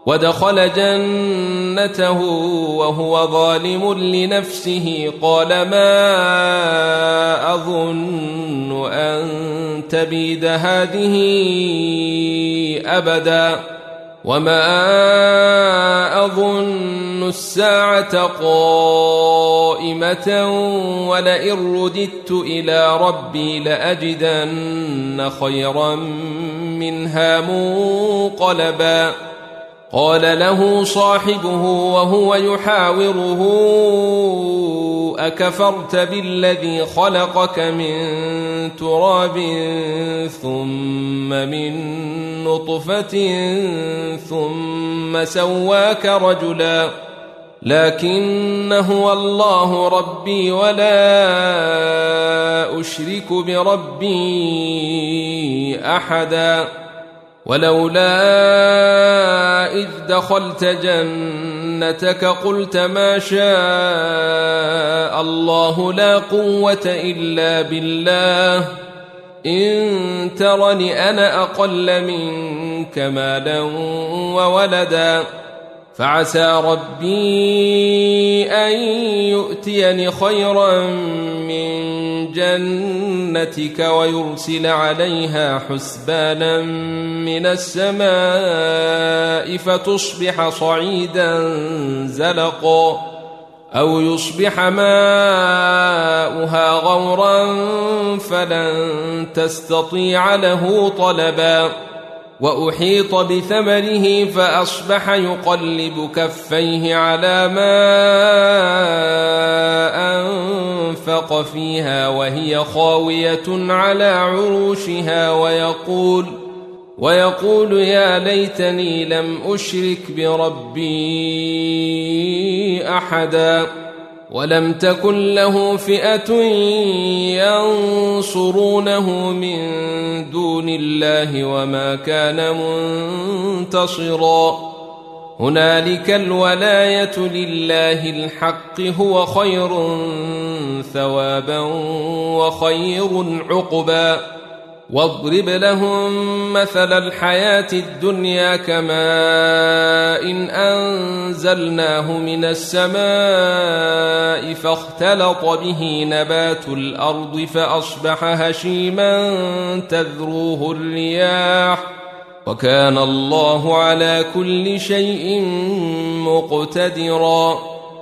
ودخل جنته وهو ظالم لنفسه قال ما أظن أن تبيد هذه أبدا وما أظن الساعة قائمة ولئن رددت إلى ربي لأجدن خيرا منها منقلبا قال له صاحبه وهو يحاوره أكفرت بالذي خلقك من تراب ثم من نطفة ثم سواك رجلا لكن هو الله ربي ولا أشرك بربي أحدا ولولا إذ دخلت جنتك قلت ما شاء الله لا قوة إلا بالله إن ترني أنا أقل منك مالا وولدا فعسى ربي أن يؤتيني خيرا من جنتك ويرسل عليها حسبانا من السماء فتصبح صعيدا زلقا أو يصبح ماؤها غورا فلن تستطيع له طلبا وأحيط بثمره فأصبح يقلب كفيه على ما أنفق فيها وهي خاوية على عروشها ويقول يا ليتني لم أشرك بربي أحدا ولم تكن له فئة ينصرونه من دون الله وما كان منتصرا هنالك الولاية لله الحق هو خير ثوابا وخير عقبا واضرب لهم مثل الحياة الدنيا كماء إن أنزلناه من السماء فاختلط به نبات الأرض فأصبح هشيما تذروه الرياح وكان الله على كل شيء مقتدرا